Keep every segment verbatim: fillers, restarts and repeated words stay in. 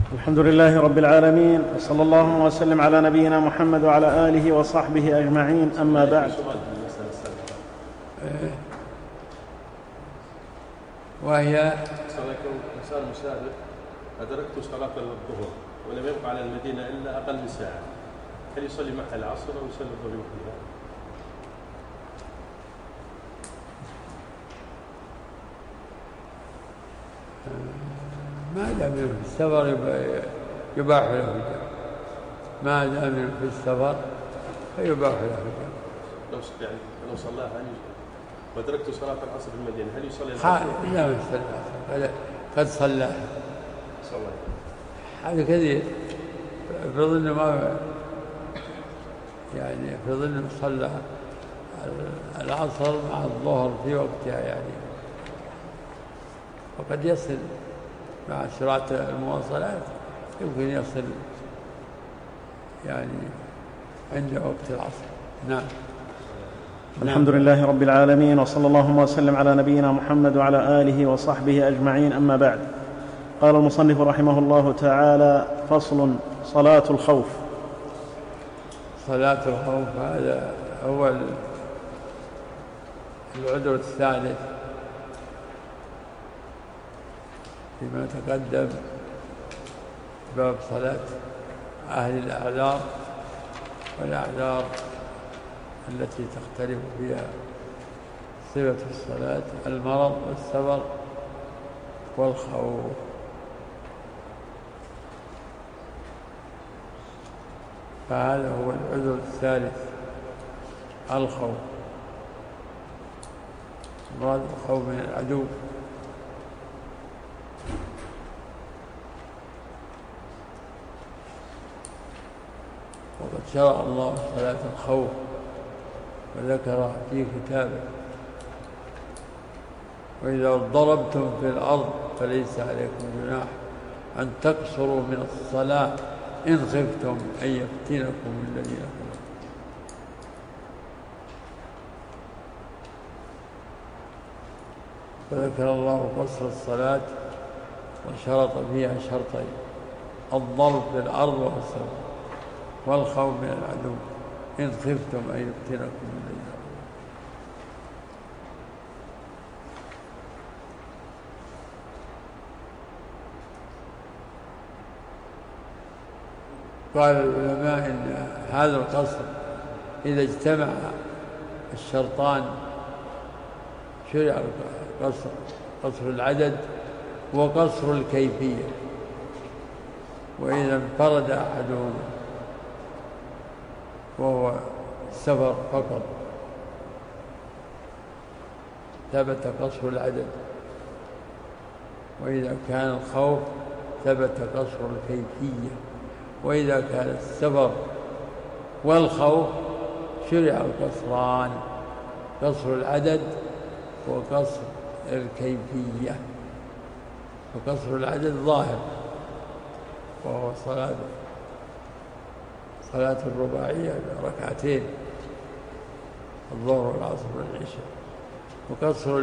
الحمد لله رب العالمين، وصلى الله وسلم على نبينا محمد وعلى آله وصحبه أجمعين. أما بعد. وهي إنسان مسافر أدركت صلاة الظهر ولم يبقى على المدينة إلا أقل من ساعة، هل يصلي معها العصر أو يصلي الظهر وحدها؟ ما دام في السفر يباح له الجمع، ما دام في السفر فيباح له الجمع. لو يعني لو صلاها وأدركت صلاة العصر في المدينة هل يصلي العصر؟ لا يصلي، قد صلاها هذا كثير. افرض انه ما يعني افرض انه صلى العصر مع الظهر في وقتها يعني، وقد يصل مع سرعة المواصلات يمكن يصل يعني عند وقت العصر. نعم. الحمد لله رب العالمين، وصلى الله وسلم على نبينا محمد وعلى آله وصحبه أجمعين. أما بعد. قال المصنف رحمه الله تعالى: فصل: صلاة الخوف. صلاة الخوف هذا هو العذر الثالث فيما تقدم باب صلاة أهل الأعذار والأعذار التي تختلف فيها صفة الصلاة: المرض والسفر والخوف. فهذا هو العذر الثالث، الخوف. مراد الخوف من العدو. وقد شرع الله صلاة الخوف وذكر في كتابه: وإذا ضربتم في الأرض فليس عليكم جناح أن تقصروا من الصلاة إن خفتم أن يفتنكم الذين كفروا. فذكر الله قصر الصلاة وشرط فيها شرطين: الضرب في الأرض والسفر والخوف من العدو إن خفتم أن يفتنكم الذين كفروا. قال العلماء إن هذا القصر إذا اجتمع الشرطان شرع القصر: قصر العدد وقصر الكيفية. وإذا انفرد أحدهما وهو السفر فقط ثبت قصر العدد، وإذا كان الخوف ثبت قصر الكيفية، وإذا كان السفر والخوف شرع القصران: قصر العدد وقصر الكيفية. وقصر العدد ظاهر وهو صلاة صلاة الرباعية بركعتين، الظهر والعصر والعشاء. وقصر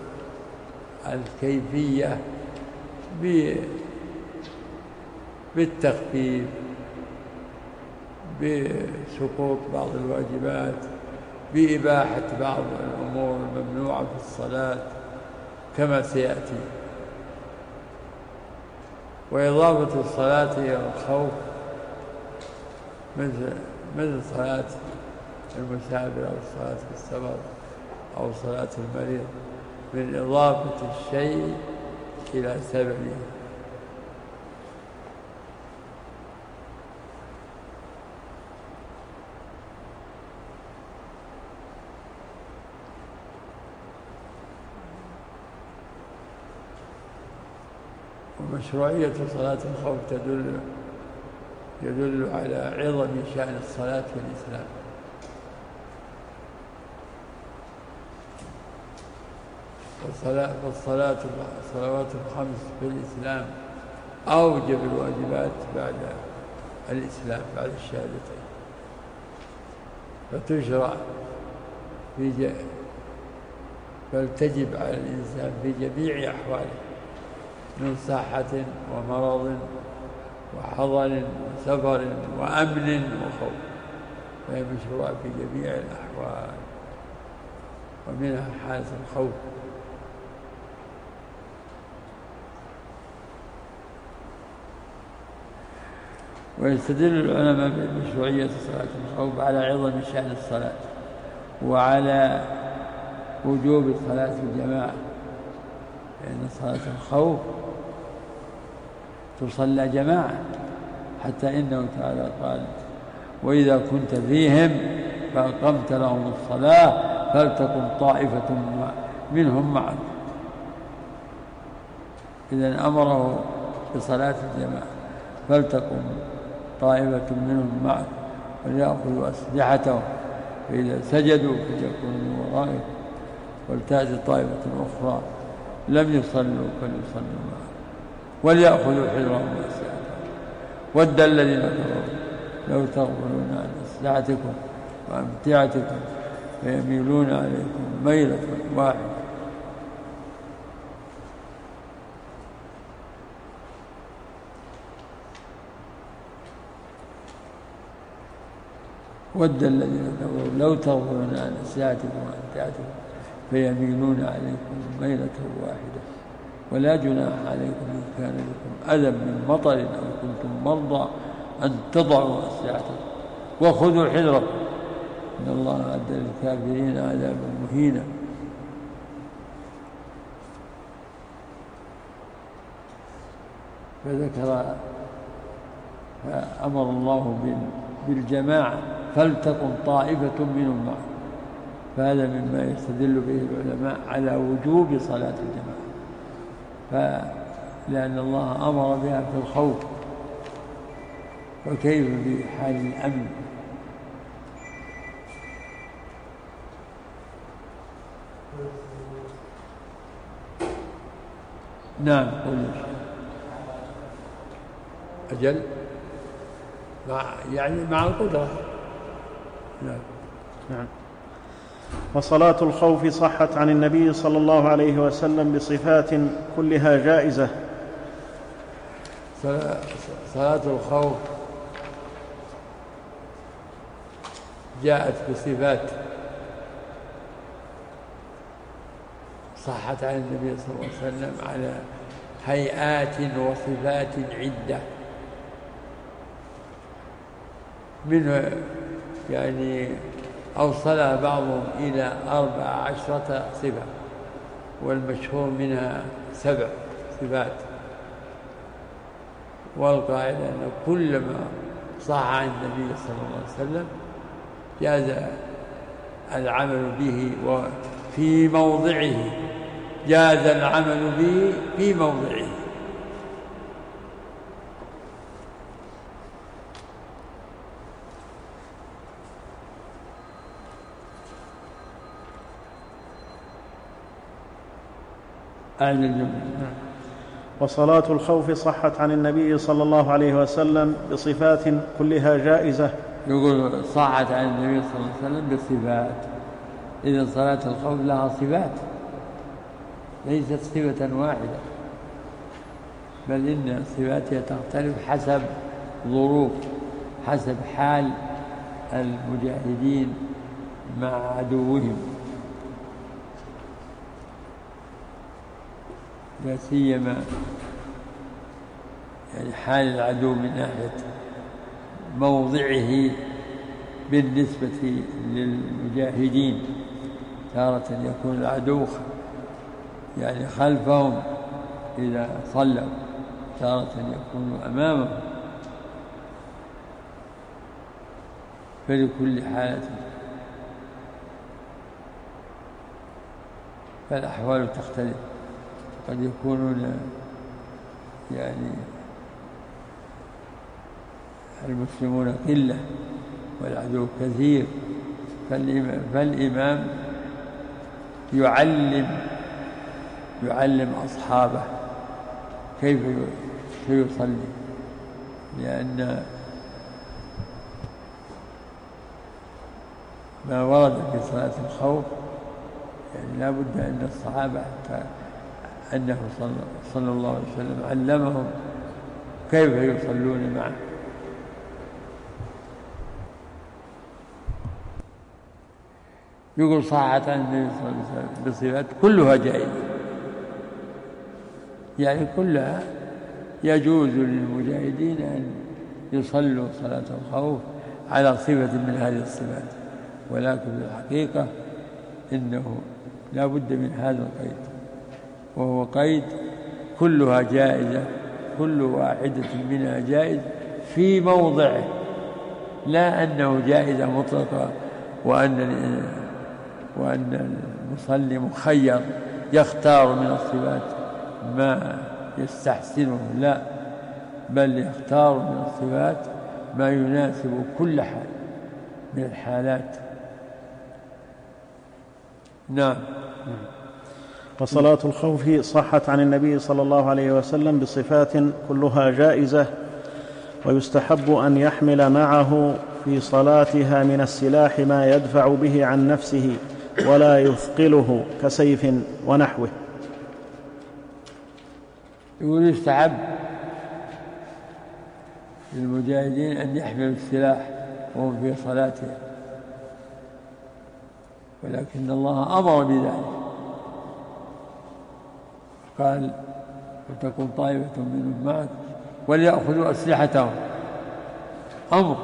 الكيفية بالتخفيف، بسقوط بعض الواجبات، بإباحة بعض الأمور الممنوعة في الصلاة كما سيأتي. وإضافة الصلاة إلى الخوف مثل مثل صلاة المسافر أو الصلاة في السفر أو صلاة المريض، من إضافة الشيء إلى سببه. ومشروعية صلاة الخوف تدل يدل على عظم شأن الصلاة في الإسلام. والصلاة الصلوات الخمس في الإسلام أوجب الواجبات بعد الإسلام، بعد الشهادتين، فتشرع في ج... فلتجب على الإنسان في جميع أحواله من صحة ومرض وحضر وسفر وأمن وخوف، فهي مشروعة في جميع الأحوال، ومنها حالة الخوف. ويستدل العلماء بمشروعية صلاة الخوف على عظم شأن الصلاة وعلى وجوب صلاة الجماعة، لأن صلاة الخوف تصلى جماعة، حتى إنه تعالى قال: وإذا كنت فيهم فأقمت لهم الصلاة فلتكن طائفة منهم معك. إذن أمره بصلاة الجماعة، فلتكن طائفة منهم معك وليأخذوا أسلحتهم فإذا سجدوا فليكونوا من ورائهم ولتأتي طائفة أخرى لم يصلوا فليصلوا معك وليأخذوا حذرهم وأسلحتهم ود الذين كفروا لو تغفلون عن أسلحتكم وأمتعتكم فيميلون عليكم ميلة واحدة. ود الذين كفروا لو تغفلون عن أسلحتكم وأمتعتكم فيميلون عليكم ميلة واحدة ولا جناح عليكم إن كان لكم أذى من مطر أو كنتم مرضى أن تضعوا أسلحتكم وخذوا حذركم إن الله أعد للكافرين عذابا مهينا. فذكر فأمر الله بالجماعة فلتكن طائفة منهم معه، فهذا مما يستدل به العلماء على وجوب صلاة الجماعة، فلأن الله أمر بها في الخوف، وكيف في حال الأمن؟ نعم قل أجل مع يعني مع القدرة. نعم. نعم. وصلاة الخوف صحت عن النبي صلى الله عليه وسلم بصفات كلها جائزة. صلاة الخوف جاءت بصفات صحت عن النبي صلى الله عليه وسلم على هيئات وصفات عدة، منها يعني أوصلها بعضهم إلى أربع عشرة صفة، والمشهور منها سبع صفات. والقاعدة أن كل ما صح عن النبي صلى الله عليه وسلم جاز العمل به وفي موضعه، جاز العمل به في موضعه. أعلى الجملة. وصلاة الخوف صحت عن النبي صلى الله عليه وسلم بصفات كلها جائزة. يقول صحت عن النبي صلى الله عليه وسلم بصفات، إذن صلاة الخوف لها صفات ليست صفة واحدة، بل إن صفاتها تختلف حسب ظروف، حسب حال المجاهدين مع عدوهم، لا سيما يعني حال العدو من ناحية موضعه بالنسبة للمجاهدين. تارة يكون العدو يعني خلفهم إذا صلوا، تارة يكون أمامهم، فلكل حالة فالأحوال تختلف، قد يكونون يعني المسلمون قلة والعدو كثير، فالإمام يعلم يعلم أصحابه كيف يصلي، لأن ما ورد في صلاة الخوف يعني لا بد أن الصحابة حتى أنه صلى الله عليه وسلم علمهم كيف يصلون معه؟ يقول صحت عن النبي صلى الله عليه وسلم بصفات كلها جائزة، يعني كلها يجوز للمجاهدين أن يصلوا صلاة الخوف على صفة من هذه الصفات، ولكن في الحقيقة إنه لا بد من هذا القيد، وهو قيد كلها جائزة، كل واحدة منها جائز في موضعه، لا أنه جائزة مطلقة وأن وأن المصلي مخير يختار من الصفات ما يستحسنه، لا، بل يختار من الصفات ما يناسب كل حال من الحالات. نعم. وصلاة الخوف صحت عن النبي صلى الله عليه وسلم بصفات كلها جائزة، ويستحب أن يحمل معه في صلاتها من السلاح ما يدفع به عن نفسه ولا يثقله كسيف ونحوه. يقول يستحب للمجاهدين أن يحملوا السلاح وهم في صلاتهم، ولكن الله أمر بذلك، قال وتكن طائفة منهم معك وليأخذوا أسلحتهم، أمر.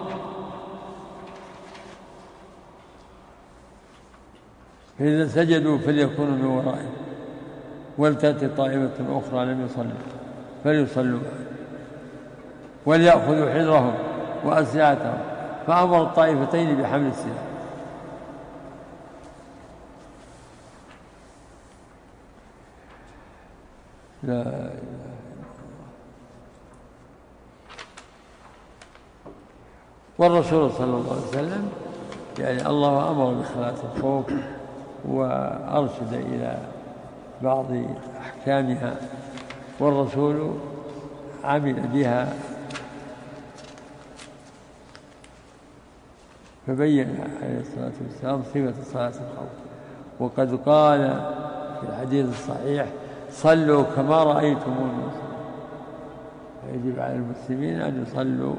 فإذا سجدوا فليكونوا من ورائهم، ولتأتي طائفة أخرى لم يصلوا فليصلوا معهم وليأخذوا حذرهم وأسلحتهم، فأمر الطائفتين بحمل السلاح. لا إله إلا الله. والرسول صلى الله عليه وسلم يعني الله أمر بصلاة الخوف وأرشد إلى بعض أحكامها، والرسول عمل بها فبين عليه الصلاة والسلام صفة صلاة الخوف، وقد قال في الحديث الصحيح صلوا كما رأيتموني أصلي. يجب على المسلمين أن يصلوا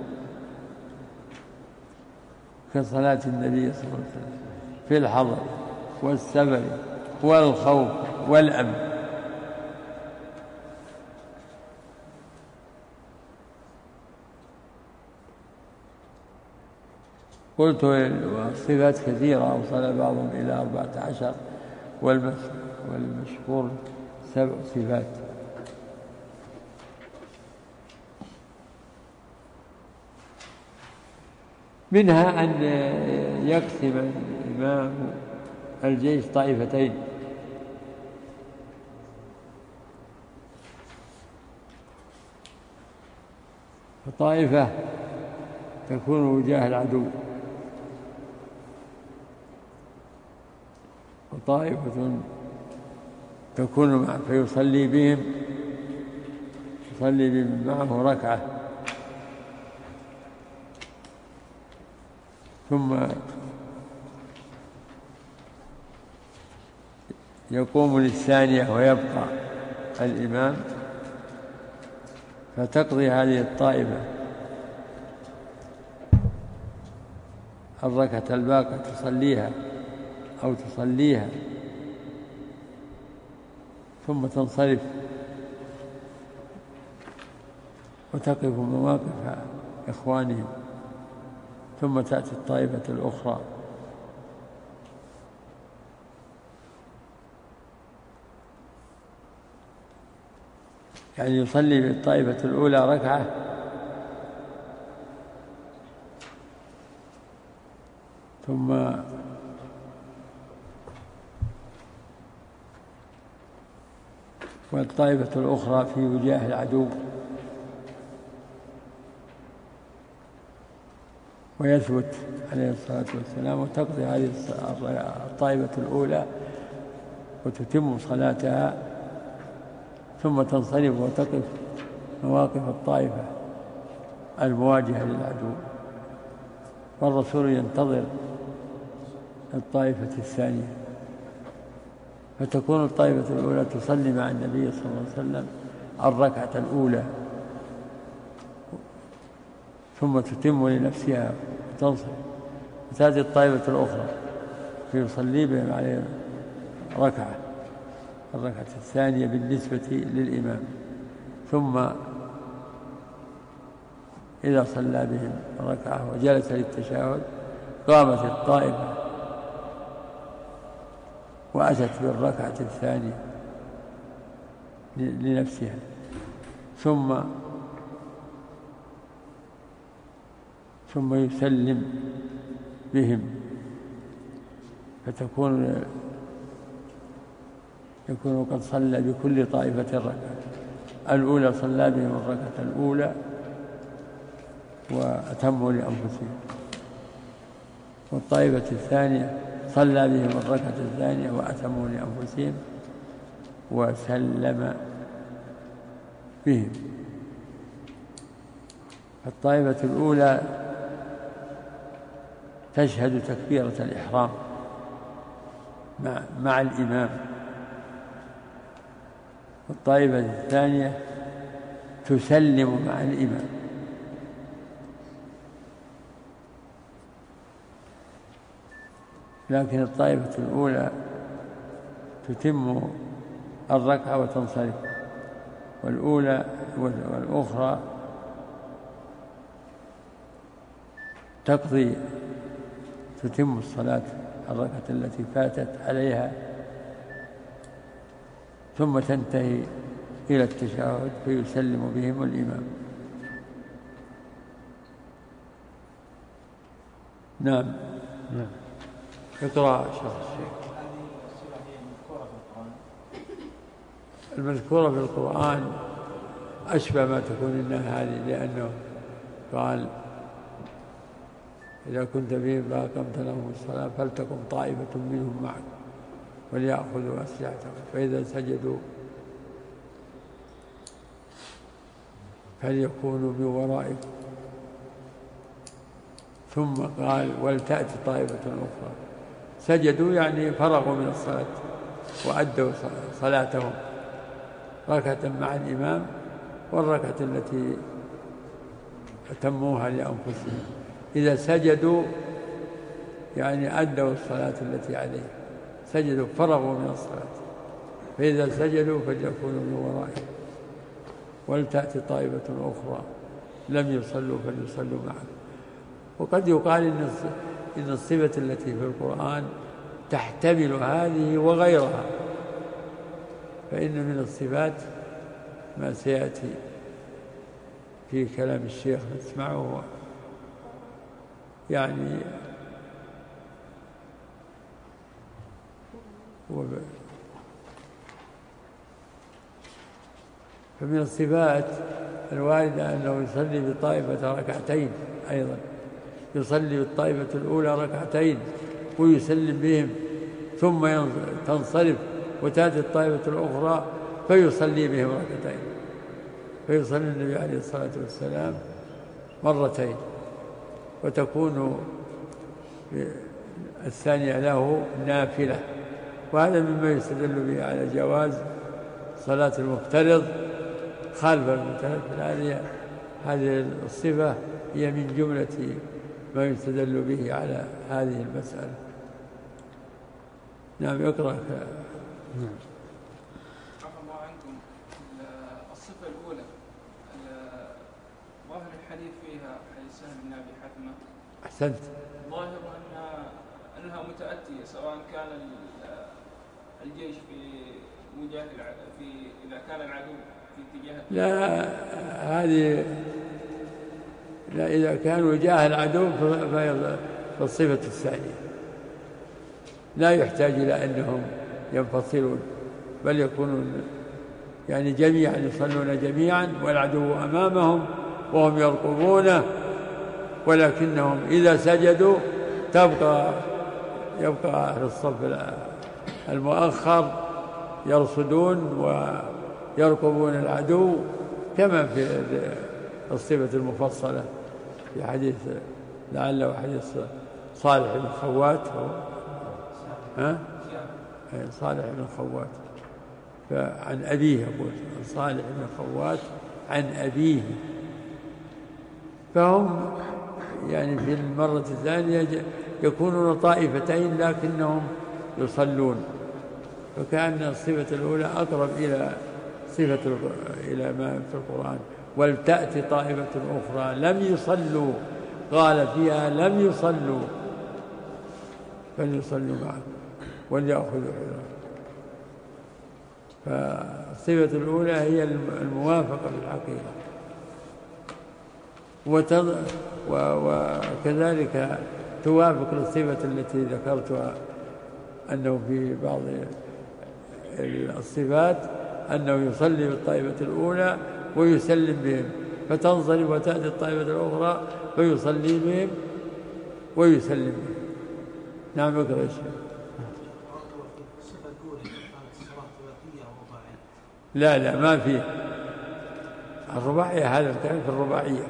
كصلاة النبي صلى الله عليه وسلم في الحضر والسفر والخوف والأمن. قلت والصفات كثيرة، وصل بعضهم إلى أربعة عشر، والمشهور سبع صفات. منها أن يقسم الإمام الجيش طائفتين، فطائفة تكون وجاه العدو، وطائفة تكون معه فيصلي بهم يصلي بهم معه ركعة، ثم يقوم للثانية ويبقى الإمام فتقضي هذه الطائفة الركعة الباقية تصليها أو تصليها ثم تنصرف وتقف مواقف إخوانهم، ثم تأتي الطائفة الأخرى يعني يصلي بالطائفة الأولى ركعة ثم والطائفة الأخرى في وجاه العدو، ويثبت عليه الصلاة والسلام وتقضي هذه الطائفة الأولى وتتم صلاتها، ثم تنصرف وتقف مواقف الطائفة المواجهة للعدو، والرسول ينتظر الطائفة الثانية، فتكون الطائفة الأولى تصلي مع النبي صلى الله عليه وسلم الركعة الأولى ثم تتم لنفسها وتنصرف، وتأتي الطائفة الأخرى فيصلي بهم عليه ركعة، الركعة الثانية بالنسبة للإمام، ثم إذا صلى بهم ركعة وجلس للتشهد قامت الطائفة وأتت بالركعة الثانية لنفسها، ثم ثم يسلم بهم، فتكون يكون قد صلى بكل طائفة الركعة الأولى، صلى بهم الركعة الأولى وأتموا لأنفسهم، والطائفة الثانية صلى بهم الركعة الثانية وأتموا لأنفسهم وسلم بهم. الطائفة الأولى تشهد تكبيرة الإحرام مع, مع الإمام، والطائفة الثانية تسلم مع الإمام. لكن الطائفة الأولى تتم الركعة وتنصرف، والأولى والأخرى تقضي تتم الصلاة الركعة التي فاتت عليها، ثم تنتهي إلى التشهد فيسلم بهم الإمام. نعم. نعم. اقرأ شيخ الشيخ. المذكورة في القرآن أشبه ما تكون إنها هذه، لأنه قال إذا كنت فيهم فأقمت لهم الصلاة فلتقم طائفة منهم معك وليأخذوا أسلحتهم فإذا سجدوا فليكونوا من ورائكم، ثم قال ولتأتي طائفة أخرى. سجدوا يعني فرغوا من الصلاة وأدوا صلاتهم، ركعة مع الإمام والركعة التي أتموها لأنفسهم. إذا سجدوا يعني أدوا الصلاة التي عليه، سجدوا فرغوا من الصلاة، فإذا سجدوا فليكونوا من ورائهم ولتأتي طائفة أخرى لم يصلوا فليصلوا معهم. وقد يقال إن الصفة التي في القرآن تحتمل هذه وغيرها، فإن من الصفات ما سيأتي في كلام الشيخ نسمعه، يعني فمن الصفات الواردة أنه يصلي بالطائفة ركعتين، أيضا يصلي بالطائفة الأولى ركعتين ويسلم بهم، ثم تنصرف وتأتي الطائفة الأخرى فيصلي بهم ركعتين، فيصلي النبي عليه الصلاة والسلام مرتين، وتكون الثانية له نافلة. وهذا مما يستدل به على جواز صلاة المفترض خلف المتنفل. هذه الصفة هي من جملة ما يستدل به على هذه المسألة. نعم. يقرأ. نعم. عفى الله عنكم. الصفة الأولى ظاهر الحديث فيها حديث سهل بن أبي حثمة. أحسنت. ظاهر أنها أنها متأتية، سواء كان الجيش في مجاه في إذا كان العدو في اتجاه. لا، هذه لا، إذا كانوا وجاه العدو فالصفة الثانية لا يحتاج إلى أنهم ينفصلون، بل يكونون يعني جميعا يصلون جميعا والعدو أمامهم وهم يرقبونه، ولكنهم إذا سجدوا تبقى يبقى أهل الصف المؤخر يرصدون ويرقبون العدو، كما في الصفة المفصلة في حديث لعله حديث صالح بن خوات. ها؟ صالح بن خوات فعن أبيه، يقول صالح بن خوات عن أبيه فهم يعني في المرة الثانية يكونون طائفتين لكنهم يصلون، فكأن الصفة الأولى أقرب إلى صفة إلى ما في القرآن. ولتأتي طائفة أخرى لم يصلوا، قال فيها لم يصلوا فليصلوا معه وليأخذوا حذرهم. فالصفة الأولى هي الموافقة بالحقيقة، وكذلك توافق الصفة التي ذكرتها أنه في بعض الصفات أنه يصلي بالطائفة الأولى ويسلم بهم، فتنصرف وتأتي الطائفة الأخرى فيصلي بهم ويسلم بهم. نعم اقرأ يا شيخ. الصفة الأولى كانت الصلاة ثلاثية أو رباعية؟ لا لا ما في الرباعية، هذا الكلام في الرباعية.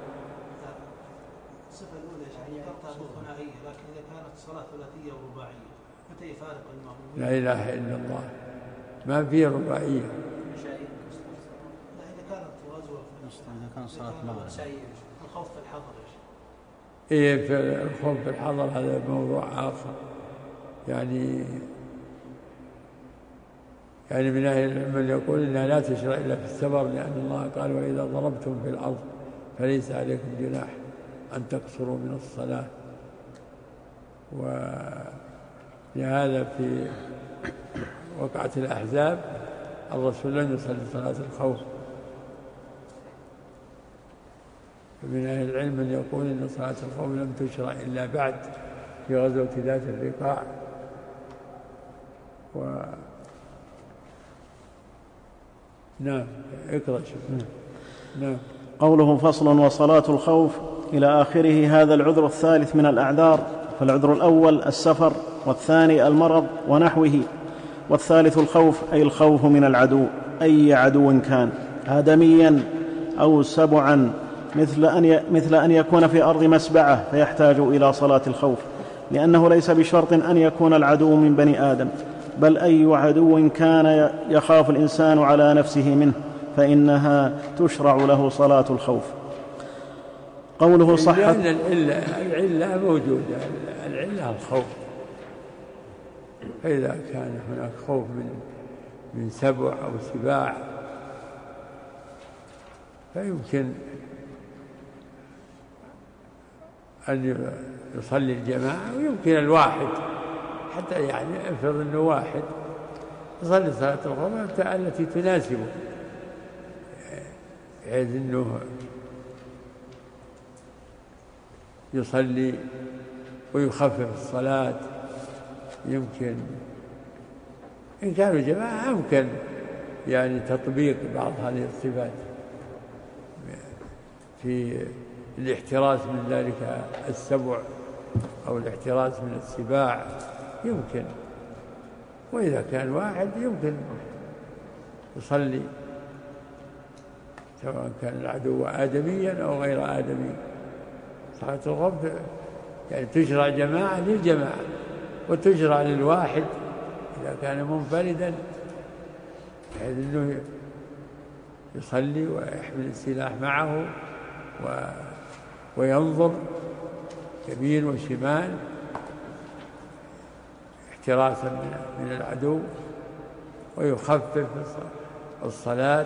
الصفة الأولى يعني ذكرتها بالثنائية، لكن إذا كانت الصلاة ثلاثية أو رباعية متى يفارق المأمومين؟ لا إله إلا الله، ما في رباعية. لا إذا كانت غزوة إذا كان صلاة المغرب الخوف في الحضر. إيه في الخوف في الحضر هذا موضوع آخر. يعني يعني من أهل العلم من يقول إنها لا تشرع إلا في السفر، لأن الله قال وإذا ضربتم في الأرض فليس عليكم جناح أن تقصروا من الصلاة. ولهذا في وقعة الأحزاب الرسول لم يصلي صلاة الخوف. من أهل العلم من يقول إن صلاة الخوف لم تشرع إلا بعد في غزوة ذات الرقاع. و نعم اقرأ شوف. نعم. قوله فصل وصلاة الخوف إلى آخره. هذا العذر الثالث من الأعذار، فالعذر الأول السفر، والثاني المرض ونحوه، والثالث الخوف أي الخوف من العدو، أي عدو كان، آدميا أو سبعا، مثل أن مثل أن يكون في أرض مسبعة فيحتاج إلى صلاة الخوف، لأنه ليس بشرط أن يكون العدو من بني آدم، بل أي عدو كان يخاف الإنسان على نفسه منه فإنها تشرع له صلاة الخوف. قوله صحت لأن العلة, العلة موجودة، العلة الخوف. فإذا كان هناك خوف من من سبع أو سباع فيمكن أن يصلي الجماعة، ويمكن الواحد حتى يعني افرض أنه واحد يصلي صلاة الخوف التي تناسبه، بحيث أنه يصلي ويخفف الصلاة. يمكن إن كانوا جماعة يمكن يعني تطبيق بعض هذه الصفات في الاحتراز من ذلك السبع أو الاحتراز من السباع يمكن. وإذا كان واحد يمكن يصلي سواء كان العدو آدميا أو غير آدمي. صلاة الخوف يعني تشرع جماعة للجماعة، وتشرع للواحد إذا كان منفردا، بحيث أنه يصلي ويحمل السلاح معه و... وينظر يمين وشمال احتراسا من العدو، ويخفف الصلاة.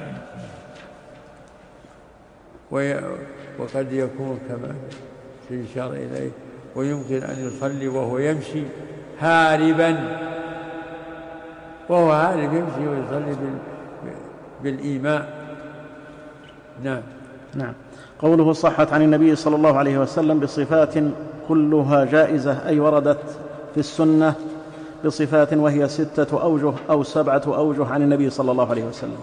وقد يكون كما يشار إليه ويمكن أن يصلي وهو يمشي هاربا، وهو هارب يمشي ويصلي بالإيماء. نعم. نعم. قوله صحت عن النبي صلى الله عليه وسلم بصفات كلها جائزة، أي وردت في السنة بصفات وهي ستة أوجه أو سبعة أوجه عن النبي صلى الله عليه وسلم.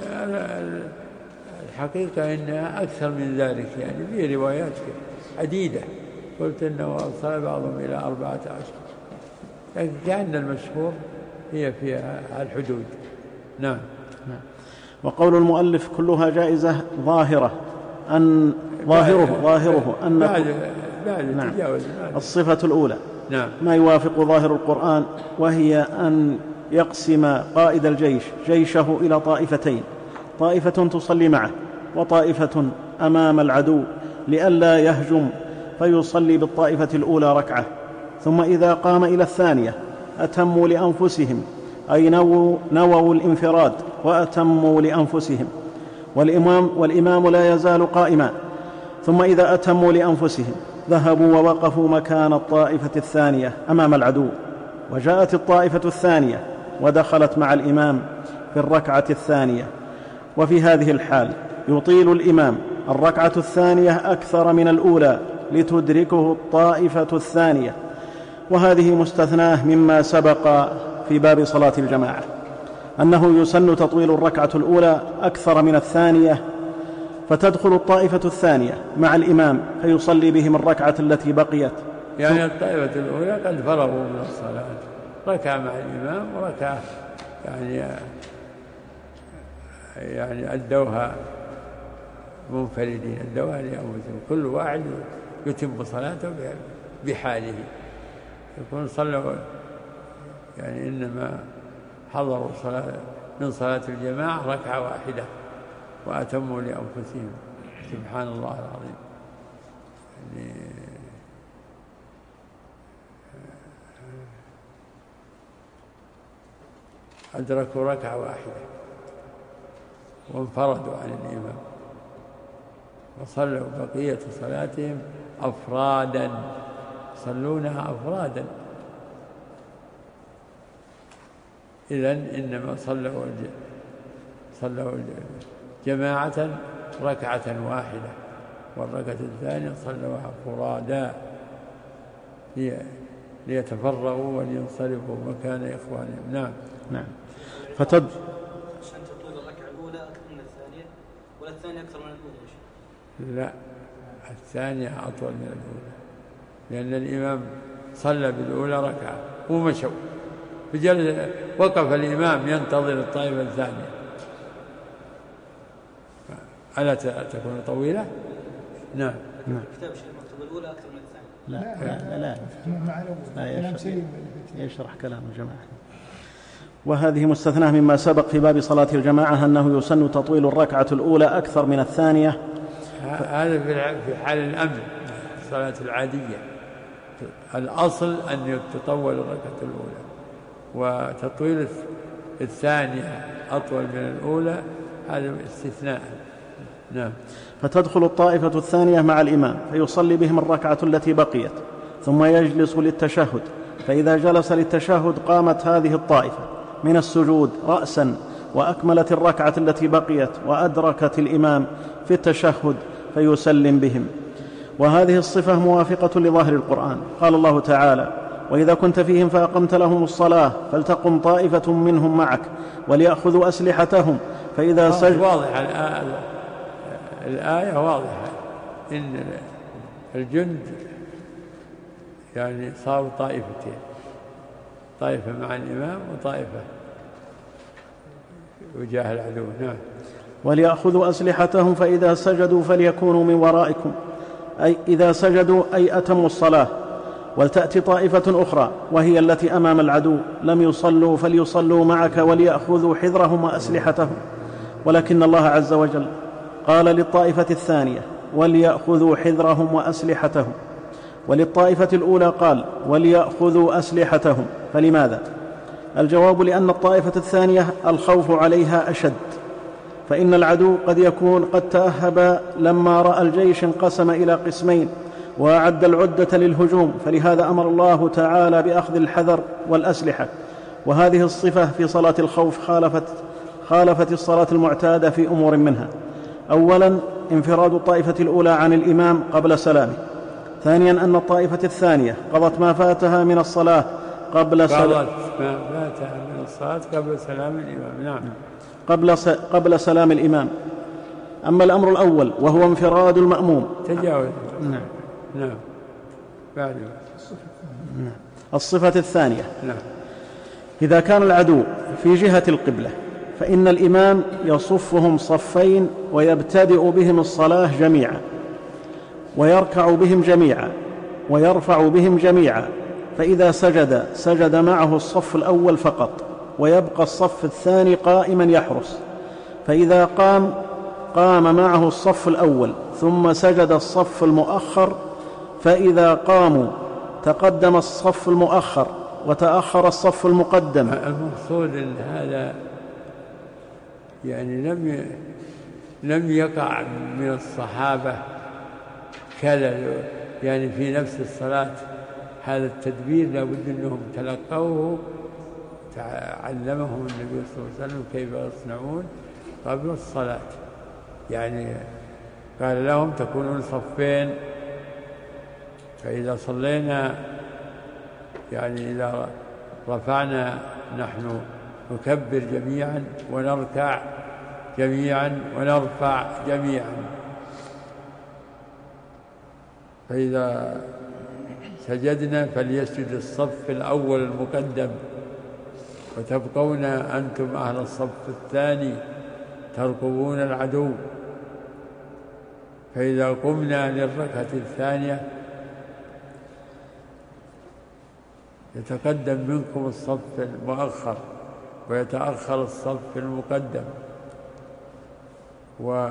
الحقيقة إنها أكثر من ذلك، يعني في روايات عديدة قلت إنه أوصل بعضهم إلى أربعة عشر، لكن كأن المشهور هي فيها الحدود. نعم. نعم. وقول المؤلف كلها جائزة ظاهرة أن ظاهره ظاهره أن بعد بعد نعم. تجاوز الصفة الأولى نعم. ما يوافق ظاهر القرآن، وهي أن يقسم قائد الجيش جيشه إلى طائفتين، طائفة تصلي معه وطائفة أمام العدو، لئلا يهجم فيصلي بالطائفة الأولى ركعة، ثم إذا قام إلى الثانية أتموا لأنفسهم، أي نووا, نووا الانفراد وأتموا لأنفسهم، والإمام, والإمام لا يزال قائما، ثم إذا أتموا لأنفسهم ذهبوا ووقفوا مكان الطائفة الثانية أمام العدو، وجاءت الطائفة الثانية ودخلت مع الإمام في الركعة الثانية. وفي هذه الحال يطيل الإمام الركعة الثانية أكثر من الأولى لتدركه الطائفة الثانية، وهذه مستثناه مما سبق في باب صلاة الجماعة، أنه يسن تطويل الركعة الأولى أكثر من الثانية، فتدخل الطائفة الثانية مع الإمام فيصلي بهم الركعة التي بقيت. يعني الطائفة الأولى قد فرغوا من الصلاة، ركع مع الإمام وركع يعني يعني أدوها منفردين، أدوها لأنفسهم، كل واحد يتم صلاته بحاله، يكون صلوا يعني إنما حضروا صلاة من صلاة الجماعة ركعة واحدة وأتموا لأنفسهم. سبحان الله العظيم. يعني أدركوا ركعة واحدة وانفردوا عن الإمام وصلوا بقية صلاتهم أفرادا، صلونها أفرادا. إذن إنما صلوا صلوا جماعة ركعة واحدة، والركعة الثانية صلوها فرادا ليتفرغوا ولينصرفوا مكان إخوانهم. نعم نعم. فتد عشان تطول الركعة الأولى أكثر من الثانية ولا الثانية أكثر من الأولى؟ لا، الثانية أطول من الأولى، لأن الإمام صلى بالأولى ركعة ومشوا، فجلس وقف الإمام ينتظر الطائفة الثانية، ألا تكون طويلة؟ نعم. نعم. كتاب الشيخ مكتوب الأولى أكثر من الثانية. لا لا لا, لا. لا يشرح, يشرح كلام الجماعة. وهذه مستثناه مما سبق في باب صلاة الجماعة أنه يسن تطويل الركعة الأولى أكثر من الثانية. هذا في حال الأمن، الصلاة العادية الأصل أن تطول الركعة الأولى، وتطويل الثانية أطول من الأولى هذا استثناء. نعم. فتدخل الطائفة الثانية مع الإمام فيصلي بهم الركعة التي بقيت، ثم يجلس للتشهد، فإذا جلس للتشهد قامت هذه الطائفة من السجود رأسا وأكملت الركعة التي بقيت وأدركت الإمام في التشهد فيسلم بهم. وهذه الصفة موافقة لظاهر القرآن، قال الله تعالى: وإذا كنت فيهم فأقمت لهم الصلاة فلتقم طائفة منهم معك وليأخذوا أسلحتهم فإذا سجد. واضحة الآية, الآية واضحة إن الجند يعني صاروا طائفتين، طائفة مع الإمام وطائفة وجاه العدو. نعم. وليأخذوا أسلحتهم فإذا سجدوا فليكونوا من ورائكم، أي إذا سجدوا أي أتموا الصلاة. ولتأتي طائفة أخرى وهي التي أمام العدو لم يصلوا فليصلوا معك وليأخذوا حذرهم وأسلحتهم. ولكن الله عز وجل قال للطائفة الثانية: وليأخذوا حذرهم وأسلحتهم، وللطائفة الأولى قال: وليأخذوا أسلحتهم. فلماذا؟ الجواب: لأن الطائفة الثانية الخوف عليها أشد، فإن العدو قد يكون قد تأهب لما رأى الجيش انقسم إلى قسمين وأعد العدة للهجوم، فلهذا أمر الله تعالى بأخذ الحذر والأسلحة. وهذه الصفة في صلاة الخوف خالفت, خالفت الصلاة المعتادة في أمور منها: أولا انفراد الطائفة الأولى عن الإمام قبل سلامه، ثانيا أن الطائفة الثانية قضت ما فاتها من الصلاة قبل سلام قضت ما فاتها من الصلاة قبل سلام الإمام. نعم. قبل, س... قبل سلام الإمام. أما الأمر الأول وهو انفراد المأموم تجاوز. نعم نعم. بعد نعم. الصفة الثانية: نعم. إذا كان العدو في جهة القبلة فإن الإمام يصفهم صفين ويبتدئ بهم الصلاة جميعا، ويركع بهم جميعا، ويرفع بهم جميعا، فإذا سجد سجد معه الصف الأول فقط، ويبقى الصف الثاني قائما يحرس، فإذا قام قام معه الصف الأول ثم سجد الصف المؤخر، فإذا قاموا تقدم الصف المؤخر وتأخر الصف المقدم. المقصود أن هذا يعني لم لم يقع من الصحابة كذا، يعني في نفس الصلاة هذا التدبير لابد أنهم تلقوه، علمهم النبي صلى الله عليه وسلم كيف يصنعون قبل الصلاة. يعني قال لهم تكونون صفين، فإذا صلينا يعني إذا رفعنا نحن نكبر جميعا ونركع جميعا ونرفع جميعا، فإذا سجدنا فليسجد الصف الأول المقدم، وتبقون أنتم أهل الصف الثاني ترقبون العدو، فإذا قمنا للركعة الثانية يتقدم منكم الصف المؤخر ويتأخر الصف المقدم، و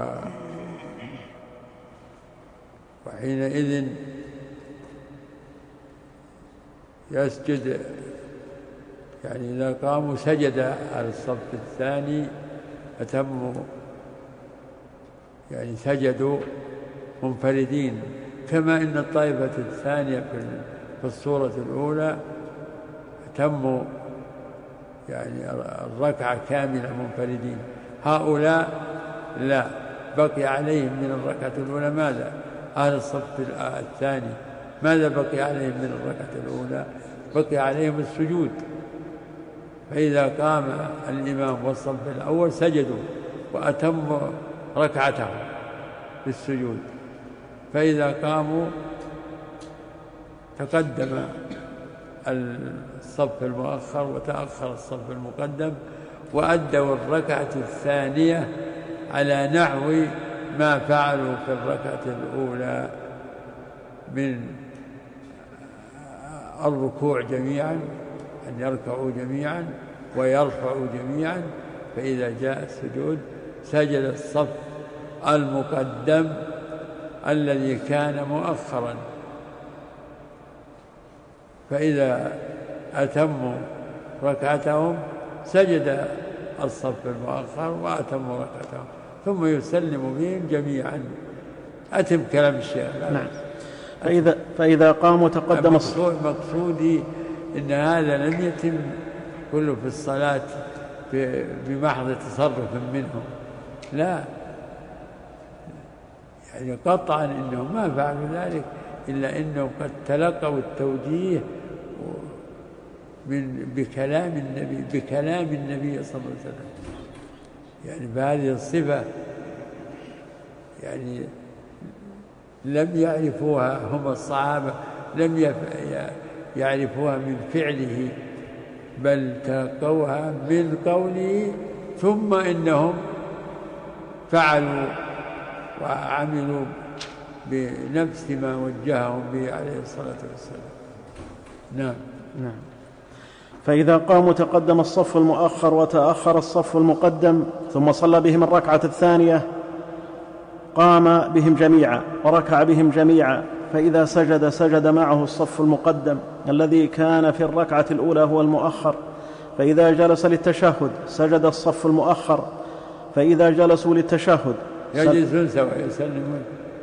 وحينئذ يسجد، يعني إذا قاموا سجد على الصف الثاني أتموا، يعني سجدوا منفردين، كما إن الطائفة الثانية في الصورة الأولى أتموا يعني الركعة كاملة منفردين. هؤلاء لا، بقي عليهم من الركعة الأولى ماذا؟ أهل الصف الثاني ماذا بقي عليهم من الركعة الأولى؟ بقي عليهم السجود، فإذا قام الإمام والصف الأول سجدوا وأتموا ركعتهم بالسجود، فإذا قاموا تقدم الصف المؤخر وتأخر الصف المقدم، وأدوا الركعة الثانية على نحو ما فعلوا في الركعة الأولى من الركوع جميعا، أن يركعوا جميعا ويرفعوا جميعا، فإذا جاء السجود سجد الصف المقدم الذي كان مؤخرا، فإذا أتموا ركعتهم سجد الصف المؤخر وأتموا ركعتهم، ثم يسلم بهم جميعا. أتم كلام الشيخ. نعم. فإذا, فإذا قاموا تقدم الصف. مقصودي إن هذا لم يتم كله في الصلاة بمحض تصرف منهم، لا، يعني قطعا إنهم ما فعلوا ذلك إلا إنهم قد تلقوا التوجيه من بكلام النبي بكلام النبي صلى الله عليه وسلم، يعني بهذه الصفة يعني لم يعرفوها هم الصحابة، لم يعرفوها من فعله، بل تلقوها من قوله، ثم إنهم فعلوا وعملوا بنفس ما وجههم به عليه الصلاة والسلام. نعم. نعم. فإذا قاموا تقدم الصف المؤخر وتأخر الصف المقدم، ثم صلى بهم الركعة الثانية، قام بهم جميعا وركع بهم جميعا، فإذا سجد سجد معه الصف المقدم الذي كان في الركعة الأولى هو المؤخر، فإذا جلس للتشهد سجد الصف المؤخر، فإذا جلسوا للتشهد يجلسون سوا يسلمون.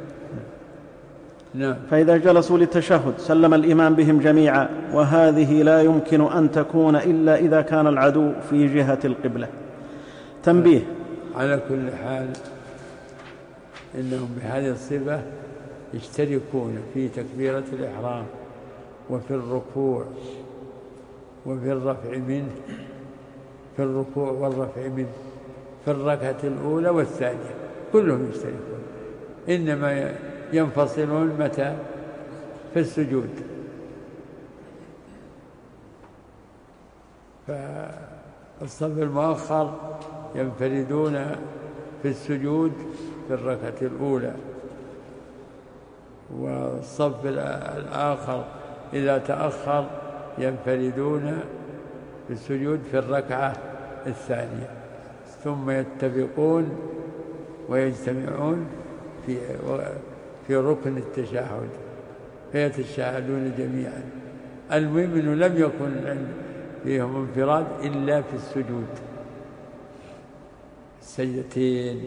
نعم. فإذا جلسوا للتشهد سلم الإمام بهم جميعا، وهذه لا يمكن أن تكون إلا إذا كان العدو في جهة القبلة. تنبيه: على كل حال إنهم بهذه الصفة يشتركون في تكبيرة الإحرام وفي الركوع وفي الرفع منه، في الركوع والرفع منه في الركعة الأولى والثانية، كلهم يشتركون، إنما ينفصلون متى؟ في السجود. فالصف المؤخر ينفردون في السجود في الركعة الأولى، والصف الآخر إذا تأخر ينفردون في السجود في الركعة الثانية، ثم يتفقون ويجتمعون في في ركن التشهد فيتشاهدون جميعا. المهم أنه لم يكن فيهم انفراد إلا في السجود، السجدتين،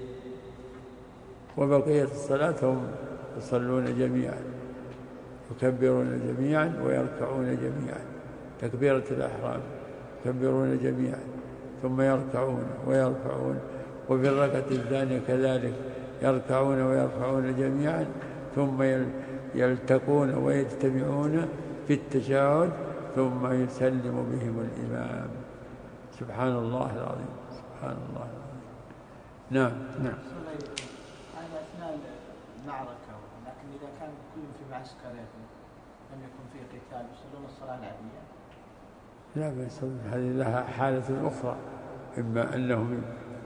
وبقية الصلاة هم يصلون جميعا، يكبرون جميعا ويركعون جميعا، تكبيرة الإحرام يكبرون جميعا ثم يركعون ويرفعون، وفي الركعة الثانية كذلك يركعون ويرفعون جميعا ثم يلتقون ويجتمعون في التشهد ثم يسلم بهم الإمام. سبحان الله العظيم، سبحان الله العظيم. نعم نعم. هذا أثناء المعركة، لكن إذا كان كلهم في معسكر لم يكن فيه قتال يصلون الصلاة العادية؟ لا بس هذه لها حالة أخرى، إما أنهم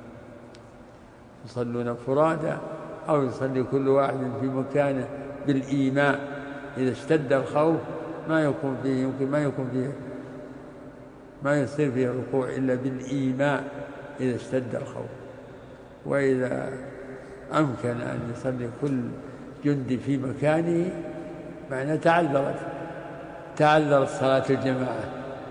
يصلون فرادى أو يصلي كل واحد في مكانه بالإيماء. إذا اشتد الخوف ما يكون فيه يمكن ما يكون فيه ما يصير فيه الركوع إلا بالإيماء إذا اشتد الخوف. وإذا أمكن أن يصلي كل جندي في مكانه معنى تعذرت تعذرت صلاة الجماعة.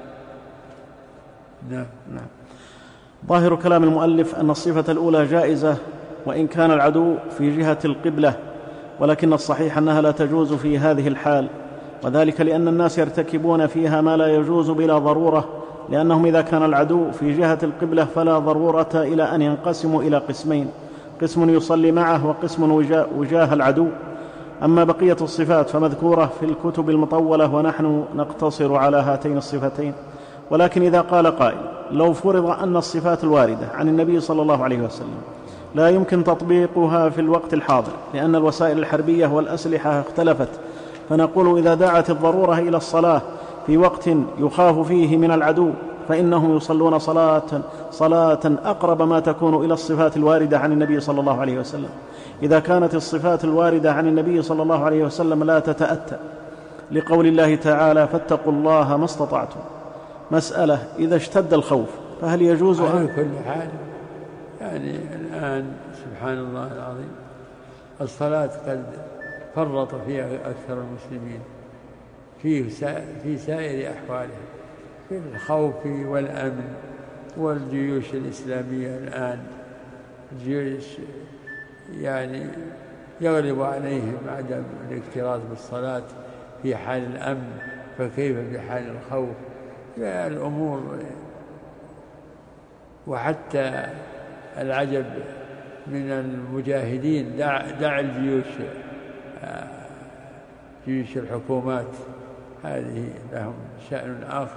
نعم نعم. ظاهر كلام المؤلف أن الصفة الأولى جائزة وإن كان العدو في جهة القبلة، ولكن الصحيح أنها لا تجوز في هذه الحال، وذلك لأن الناس يرتكبون فيها ما لا يجوز بلا ضرورة، لأنهم إذا كان العدو في جهة القبلة فلا ضرورة إلى أن ينقسموا إلى قسمين، قسم يصلي معه وقسم وجاه العدو. أما بقية الصفات فمذكورة في الكتب المطولة ونحن نقتصر على هاتين الصفتين. ولكن إذا قال قائل لو فرض أن الصفات الواردة عن النبي صلى الله عليه وسلم لا يمكن تطبيقها في الوقت الحاضر لأن الوسائل الحربية والأسلحة اختلفت، فنقول إذا دعت الضرورة إلى الصلاة في وقت يخاف فيه من العدو فإنهم يصلون صلاة, صلاة أقرب ما تكون إلى الصفات الواردة عن النبي صلى الله عليه وسلم، إذا كانت الصفات الواردة عن النبي صلى الله عليه وسلم لا تتأتى، لقول الله تعالى فاتقوا الله ما استطعتم. مسألة إذا اشتد الخوف فهل يجوز على كل حال؟ يعني الآن سبحان الله العظيم الصلاة قد فرط فيها أكثر المسلمين في في سائر أحوالها، في الخوف والأمن والجيوش الإسلامية. الآن الجيوش يعني يغلب عليهم عدم الاكتراث بالصلاة في حال الأمن، فكيف بحال الخوف؟ الأمور. وحتى العجب من المجاهدين، دع, دع الجيوش جيوش الحكومات هذه لهم شأن آخر.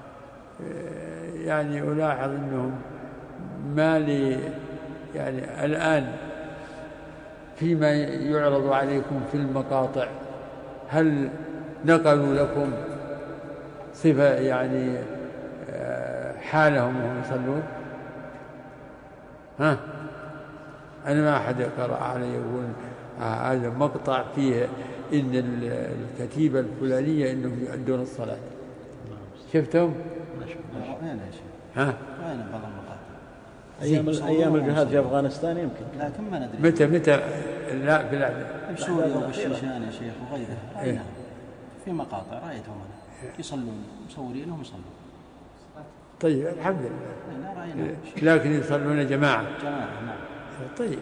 يعني ألاحظ أنهم ما لي يعني الآن فيما يعرض عليكم في المقاطع هل نقلوا لكم صفة يعني حالهم وهم يصلون؟ ها أنا ما أحد قرأ علي يقول هذا مقطع فيه إن الكتيبة الفلانية إنهم يؤدون الصلاة. شفتم؟ وين يا شيخ؟ ها؟ وين بعض المقاطع؟ أيام أيام الجهاد في أفغانستان يمكن، لكن ما ندري متى متى لا في لا في سوريا وبالشيشان يا شيخ وغيرها رأيناهم في مقاطع رأيتهم أنا يصلون مصورينهم يصلون. طيب الحمد لله. لا رأينا لكن يصلون جماعة. جماعة نعم. طيب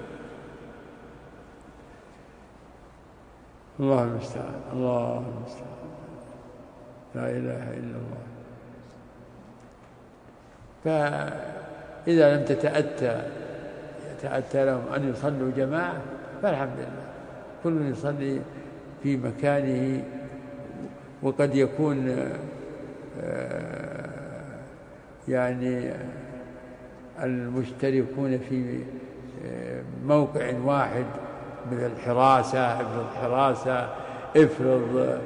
الله المستعان، الله المستعان، لا إله إلا الله. فإذا لم تتأتى يتأتى لهم أن يصلوا جماعة فالحمد لله، كل يصلي في مكانه. وقد يكون يعني المشتركون في موقع واحد مثل الحراسة، افرض حراسة، افرض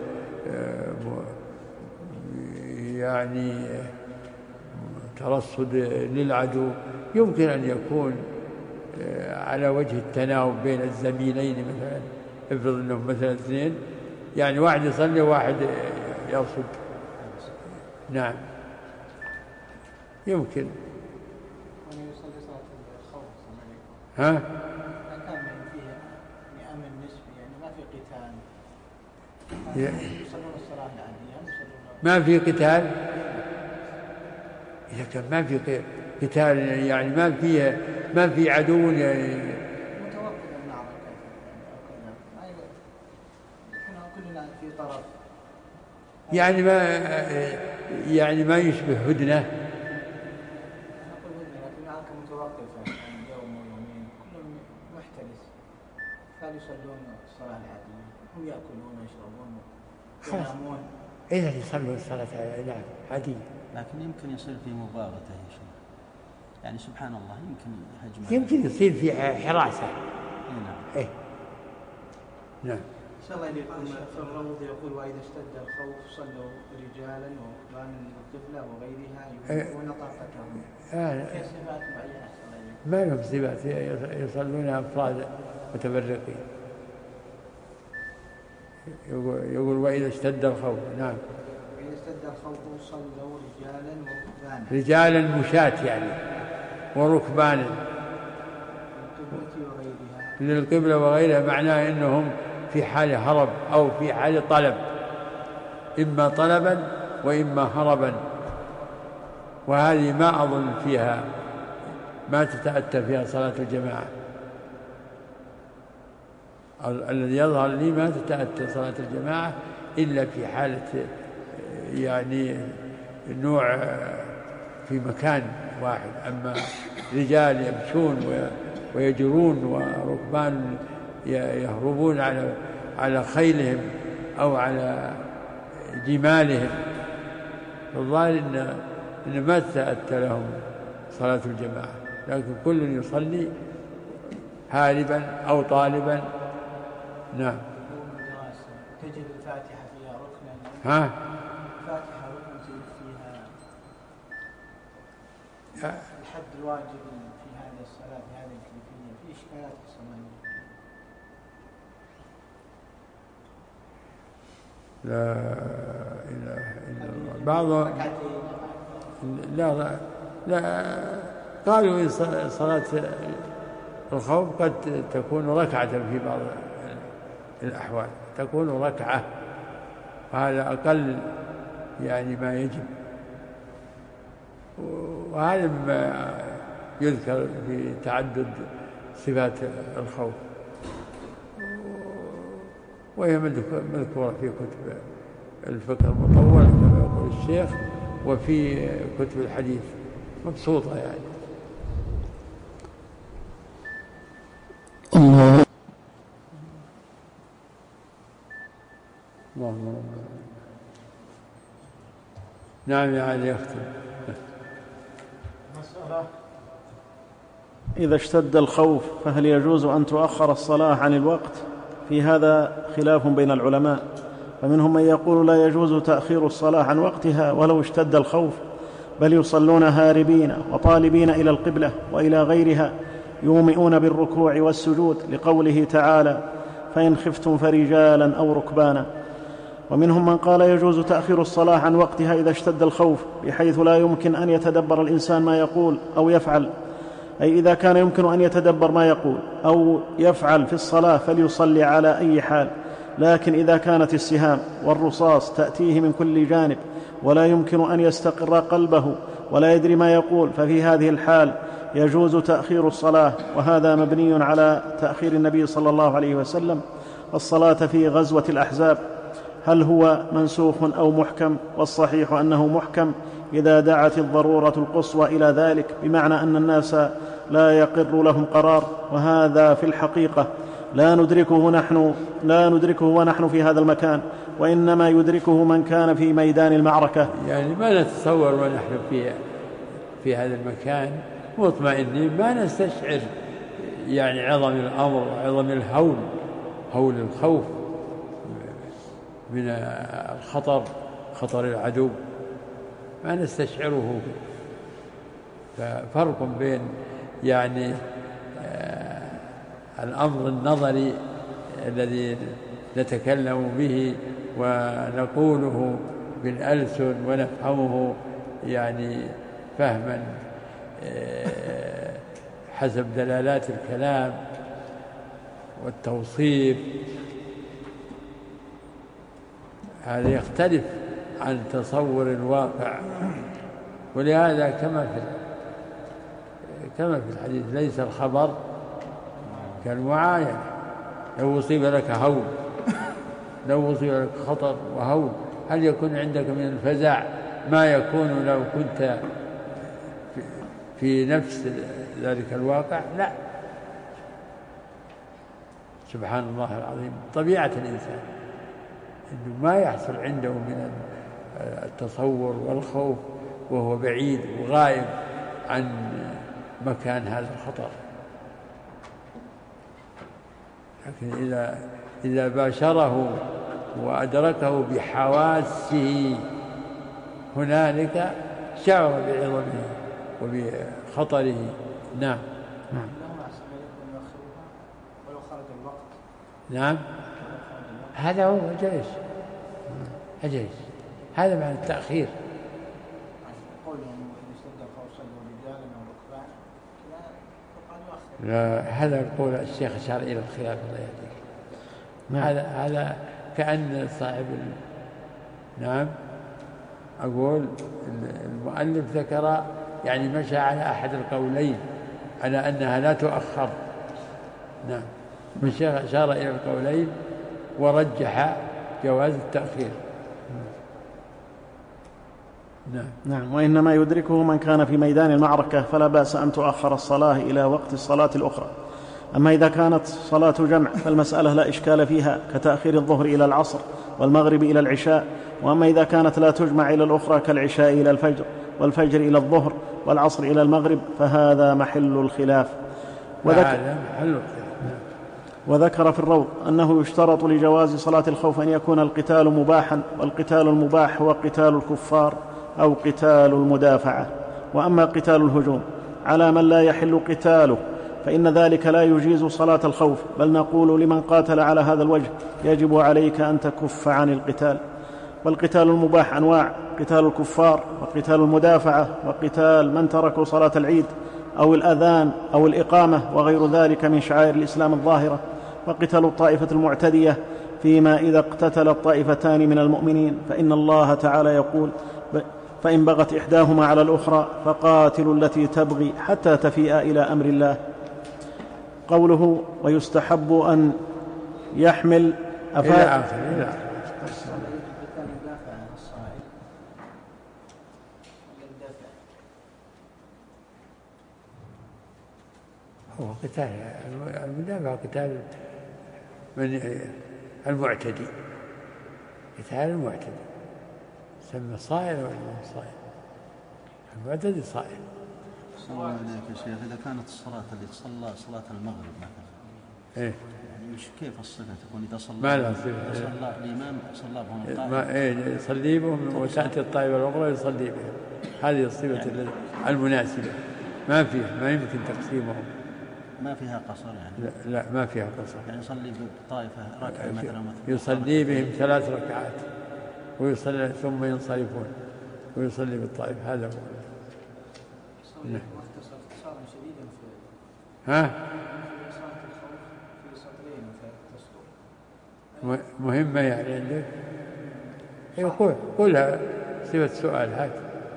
يعني ترصد للعدو، يمكن أن يكون على وجه التناوب بين الزميلين. مثلا افرض أنهم مثلا اثنين، يعني واحد يصلي وواحد يرصد. نعم يمكن. ها في قتال يصلون الصلاة العادية. ما في قتال. إذا كان ما في قتال يعني ما في ما في عدو يعني متوقف المعركة يعني كلنا في طرف يعني ما يعني ما يشبه هدنة. نقول هدنة لكن المعركة متوقفة يعني يوم ويومين كلهم محترس فيصلون الصلاة العادية هم يأكلون ويشربون وينامون. إذا يصلون الصلاة عادية لكن يمكن يصير في مباغتة يا شيخ يعني سبحان الله يمكن هجمة يمكن يصير في حراسة. نعم. إيه نعم. إن شاء الله يكون في الروض يقول وإذا اشتد الخوف صلوا رجالا وركبانا للقبلة وغيرها يكون طاقتهم. آه. في صفات معينة ما لهم صفات يصلون أفراد متفرقين. يقول, يقول وإذا اشتد الخوف. نعم. وإذا اشتد الخوف صلوا رجالا وركبانا. رجالا مشاة يعني وركبانا للقبلة وغيرها معناه إنهم في حال هرب أو في حال طلب إما طلبا وإما هربا. وهذه ما أظن فيها ما تتأتى فيها صلاة الجماعة. الذي يظهر لي ما تتأتى صلاة الجماعة إلا في حالة يعني نوع في مكان واحد. أما رجال يمشون ويجرون وركبان يهربون على على خيلهم أو على جمالهم فالظاهر إن إن ما تتأتى لهم صلاة الجماعة. لكن كل يصلي هاربا أو طالبا. نعم. تجد الفاتحة فيها ركنا. ها؟ الفاتحة ركن فيها الحد الواجب في هذه الصلاة في هذه الكيفية في إشكالات الصلاة. لا إله إلا الله. بعض لا لا قالوا صلاة الخوف قد تكون ركعة في بعض الأحوال تكون ركعة وهذا أقل يعني ما يجب. وهذا ما يذكر في تعدد صفات الخوف وهي مذكورة في كتب الفقه المطول كما يقول الشيخ وفي كتب الحديث مبسوطة يعني. الله اللهم نعم يا علي أختي. مسألة إذا اشتد الخوف فهل يجوز أن تؤخر الصلاة عن الوقت؟ في هذا خلاف بين العلماء فمنهم من يقول لا يجوز تأخير الصلاة عن وقتها ولو اشتد الخوف بل يصلون هاربين وطالبين إلى القبلة وإلى غيرها يومئون بالركوع والسجود لقوله تعالى فإن خفتم فرجالا أو ركبانا. ومنهم من قال يجوز تأخير الصلاة عن وقتها إذا اشتد الخوف بحيث لا يمكن أن يتدبر الإنسان ما يقول أو يفعل أي إذا كان يمكن أن يتدبر ما يقول أو يفعل في الصلاة فليصلي على أي حال. لكن إذا كانت السهام والرصاص تأتيه من كل جانب ولا يمكن أن يستقر قلبه ولا يدري ما يقول ففي هذه الحال يجوز تأخير الصلاة. وهذا مبني على تأخير النبي صلى الله عليه وسلم الصلاة في غزوة الأحزاب. هل هو منسوخ أو محكم؟ والصحيح أنه محكم إذا دعت الضرورة القصوى إلى ذلك بمعنى أن الناس لا يقر لهم قرار وهذا في الحقيقة لا ندركه نحن لا ندركه ونحن في هذا المكان وإنما يدركه من كان في ميدان المعركة. يعني ما نتصور ونحن في في هذا المكان مطمئنين ما نستشعر يعني عظم الأمر وعظم الهول هول الخوف من الخطر خطر العدو ما نستشعره. ففرق بين يعني الأمر النظري الذي نتكلم به ونقوله بالألسن ونفهمه يعني فهما حسب دلالات الكلام والتوصيف هذا يختلف عن تصور الواقع. ولهذا كما في كما في الحديث ليس الخبر كالمعاينة. لو أصيب لك هول لو أصيب لك خطر وهول هل يكون عندك من الفزع ما يكون لو كنت في نفس ذلك الواقع؟ لا. سبحان الله العظيم، طبيعة الإنسان إنه ما يحصل عنده من التصور والخوف وهو بعيد وغائب عن مكان هذا الخطر. لكن إذا إذا باشره وأدركه بحواسه هنالك شعر بعظمه وبخطره. نعم نعم نعم هذا هو جيش أجيش. هذا معنى التأخير. لا، هذا يقول الشيخ أشار إلى الخلاف الله يهديك. نعم. هذا هذا كأن صاحب ال... نعم أقول المؤلف ذكر يعني مشى على أحد القولين على أنها لا تؤخر. نعم الشيخ أشار إلى القولين ورجح جواز التأخير. نعم. نعم. وإنما يدركه من كان في ميدان المعركة فلا بأس أن تؤخر الصلاة إلى وقت الصلاة الأخرى. أما إذا كانت صلاة جمع فالمسألة لا إشكال فيها كتأخير الظهر إلى العصر والمغرب إلى العشاء. وأما إذا كانت لا تجمع إلى الأخرى كالعشاء إلى الفجر والفجر إلى الظهر والعصر إلى المغرب فهذا محل الخلاف. وذكر, وذكر في الروض أنه يشترط لجواز صلاة الخوف أن يكون القتال مباحا، والقتال المباح هو قتال الكفار أو قتال المدافعة. وأما قتال الهجوم على من لا يحل قتاله فإن ذلك لا يجيز صلاة الخوف، بل نقول لمن قاتل على هذا الوجه يجب عليك أن تكف عن القتال. والقتال المباح أنواع: قتال الكفار وقتال المدافعة وقتال من تركوا صلاة العيد أو الأذان أو الإقامة وغير ذلك من شعائر الإسلام الظاهرة، وقتال الطائفة المعتدية فيما إذا اقتتل الطائفتان من المؤمنين، فإن الله تعالى يقول: فإن بغت إحداهما على الأخرى فقاتلوا التي تبغي حتى تفيء إلى أمر الله. قوله ويستحب أن يحمل أفاد هو قتال المدافع قتال من المعتدي، قتال المعتدي سمى صائل ولا صائل؟ المعتدي صائل. صلى عليك يا شيخ. إذا كانت الصلاة اللي تصلى صلاة المغرب مثلا إيه يعني كيف الصفة تكون إذا صلى ما لا صفة صلى الإمام صلى بهم الطائفة ما إيه يصلي بهم وتأتي الطائفة الأخرى يصلي بهم، هذه الصفة يعني المناسبة. ما فيه ما يمكن تقسيمهم، ما فيها قصر يعني. لا, لا ما فيها قصر. يعني يصلي بالطائفة ركعة مثلا يصلي بهم ثلاث ركعات ويصلي ثم ينصرفون ويصلي بالطائفة. هذا هو. نعم. ها مهمة يعني عندك؟ يقول قولها صفة سؤال. هات.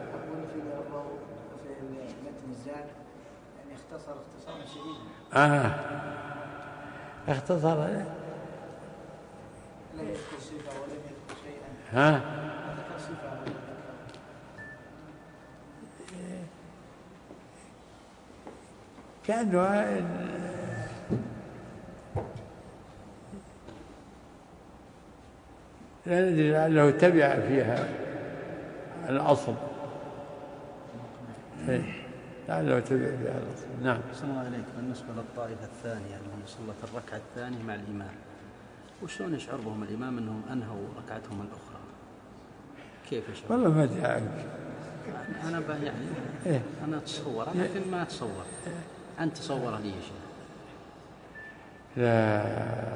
آه اختصر لم يذكر صفة ولم يذكر شيئا. ها ذكر صفة كأنه لا ندري لعله تبع فيها الأصل. لعله تبع فيها الأصل. نعم. صلى الله عليك. بالنسبة للطائفة الثانية اللي صلت الركعة الثانية مع الإمام، وشلون يشعر بهم الإمام أنهم أنهوا ركعتهم الأخرى؟ كيف يشعر؟ والله ما أدري عنك. أنا يعني إيه؟ أنا أتصور لكن ما أتصور. أنت تصور لي شيء. لا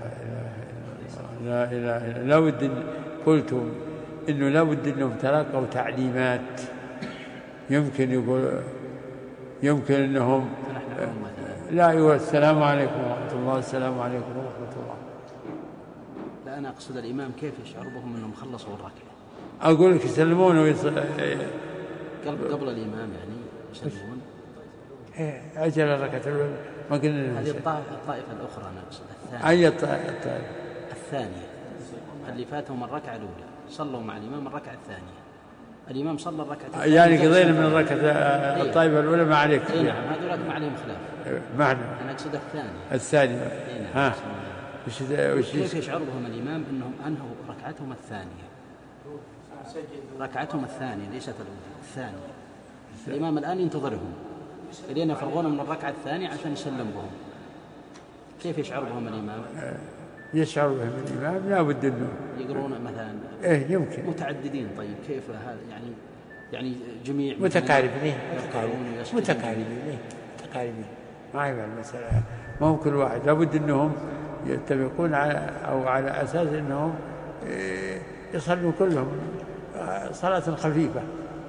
لا إله إلا لا بد. قلت إنه لا بد أنهم تلقوا تعليمات. يمكن يقول يمكن أنهم لا يقول السلام عليكم ورحمة الله السلام عليكم ورحمة الله. لا لا أنا أقصد الإمام كيف يشعر بهم أنهم خلصوا الركعة؟ أقول لك يسلمون ويص... قبل قبل الإمام يعني يسلمون. إيه أجل الركعة الأولى ما قلنا. هذه الطائفة الأخرى أنا أقصد الثانية. أي الطائفة؟ الثانية اللي فاتهم الركعة الأولى صلوا مع الإمام الركعة الثانية. الإمام صلى الركعة الثانية يعني قضينا من الركعة الطائفة الأولى ما عليك. إيه نعم هذولاك ما عليهم خلاف. معنى أنا أقصد الثانية. الثانية. إيه نعم. ها وش وش كيف يشعر بهم الإمام أنهم أنهوا ركعتهم الثانية؟ ركعتهم الثانية ليست الأولى الثانية. الإمام الآن ينتظرهم لين يفرغون من الركعة الثانية عشان يسلم بهم. كيف يشعر بهم الإمام؟ يشعر بهم الإمام لا بد أنه يقرون مثلا. إيه يمكن متعددين. طيب كيف هذا يعني يعني جميع متقاربين متقاربين متقاربين متقاربين ما هي المسألة ما هو كل واحد لا بد أنهم يتفقون على أو على أساس أنهم يصلوا كلهم صلاة خفيفة.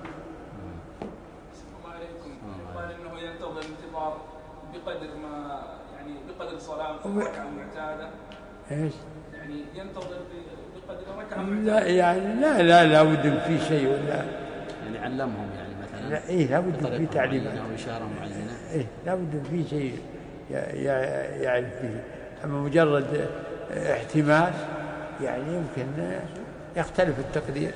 السلام عليكم. قال إنه ينتظر الانتظار بقدر ما يعني بقدر صلاة الركعة المعتادة. إيش؟ يعني ينتظر بقدر الركعة المعتادة. لا يعني لا لا لا بد في شيء ولا يعني علمهم يعني مثلا. لا إيه لا بد في تعليم أو إشارة معينة. إيه لا بد في شيء يعرف فيه. أما مجرد احتمال يعني يمكن يختلف التقدير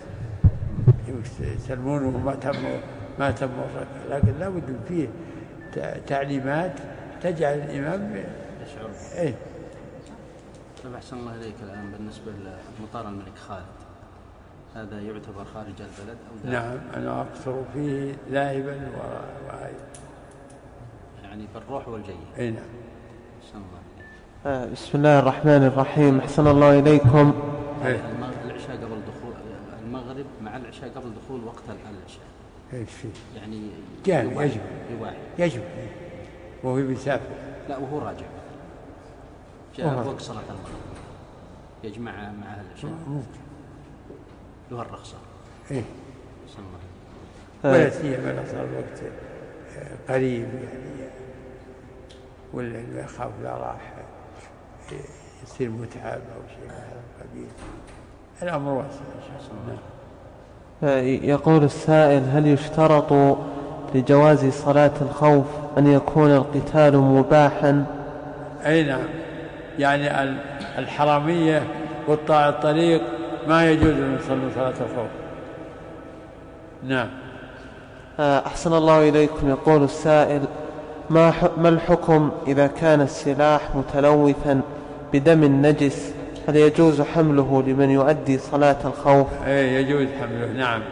يسلمون وما تم ما تم لكن لا بد فيه تعليمات تجعل الإمام يشعر. إيه. طيب أحسن الله إليك الآن بالنسبة لمطار الملك خالد هذا يعتبر خارج البلد أو داخل؟ نعم أنا أقصر فيه ذاهبا وعائدا يعني بالروح والجاي. إيه نعم. أحسن الله إليك. آه بسم الله الرحمن الرحيم. أحسن الله إليكم. إيه. العشاء قبل دخول المغرب مع العشاء قبل دخول وقت العشاء ايش فيه؟ يعني جانب يجب يواحد يجب وهو بيسافر. لا وهو راجع جاء وقت صلاة المغرب يجمع مع العشاء ممكن له الرخصة. ايه صلى الله ولا سيما لو صار الوقت قريب يعني ولا يخاف لا راح يصير متعب او شيء من هذا القبيل الامر واسع ان شاء الله. يقول السائل هل يشترط لجواز صلاة الخوف أن يكون القتال مباحا؟ أي نعم يعني الحرامية قطاع الطريق ما يجوز أن يصلوا صلاة الخوف. نعم. أحسن الله إليكم. يقول السائل ما ما الحكم إذا كان السلاح متلوثا بدم نجس هل يجوز حمله لمن يؤدي صلاة الخوف؟ اي يجوز حمله. نعم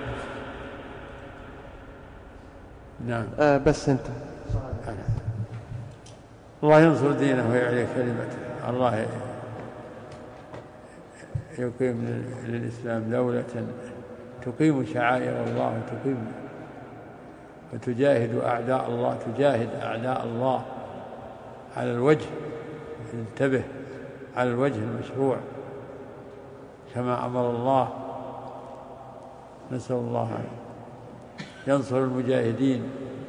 نعم. آه بس انت الله ينصر دينه ويعلي كلمته. الله يقيم للإسلام دولة تقيم شعائر الله وتقيم وتجاهد أعداء الله تجاهد أعداء الله على الوجه انتبه على الوجه المشروع كما أمر الله. نسأل الله أن ينصر المجاهدين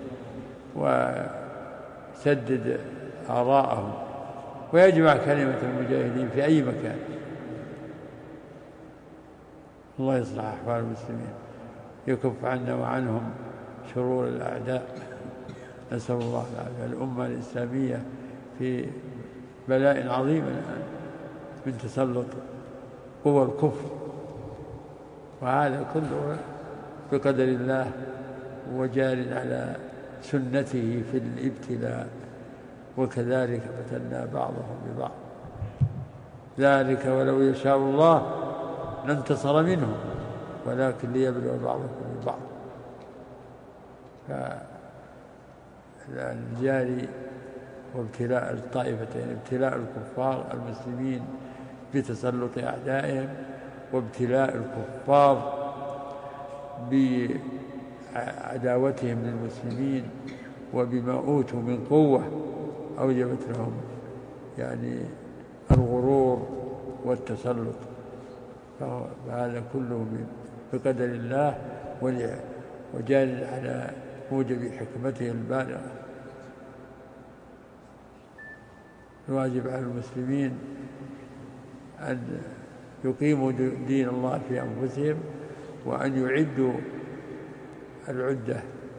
ويسدد آراءهم ويجمع كلمة المجاهدين في أي مكان. الله يصلح أحوال المسلمين يكف عنا وعنهم شرور الأعداء. نسأل الله العافية. الأمة الإسلامية في بلاء عظيم الآن من تسلط قوى الكفر وهذا كله بقدر الله وجار على سنته في الابتلاء وكذلك فتنا بعضهم ببعض. ذلك ولو يشاء الله لانتصر منهم ولكن ليبلو بعضكم ببعض. فالجاري وابتلاء الطائفتين ابتلاء الكفار المسلمين بتسلط أعدائهم وابتلاء الكفار بعداوتهم للمسلمين وبما أوتوا من قوة أوجبت لهم يعني الغرور والتسلط. فهذا كله بقدر الله وجار على موجب حكمته البالغة. الواجب على المسلمين أن يقيموا دين الله في أنفسهم، وأن يعدوا العدة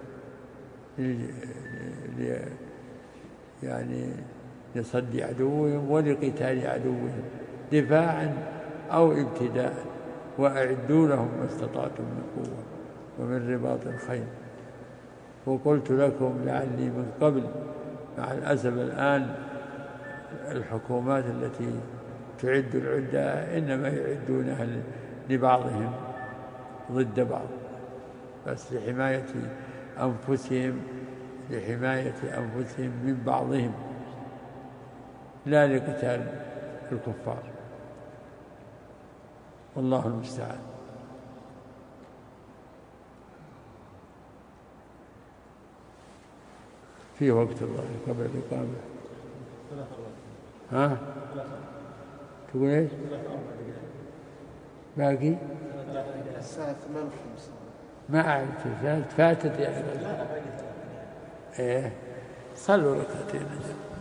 يعني لصد عدوهم ولقتال عدوهم دفاعا أو ابتداء، وأعدوا لهم ما استطعتم من قوة ومن رباط الخيل. وقلت لكم لعلي من قبل، مع الأسف الآن الحكومات التي تعد العدة إنما يعدونها لبعضهم ضد بعض، بس لحماية أنفسهم لحماية أنفسهم من بعضهم، لا لقتال الكفار، والله المستعان. في وقت الله قبل الإقامة. ها؟ تقول ايش؟ باقي؟ الساعة ثمانية وخمسين. ما أعرف، فاتت يعني. ايه صلوا ركعتين.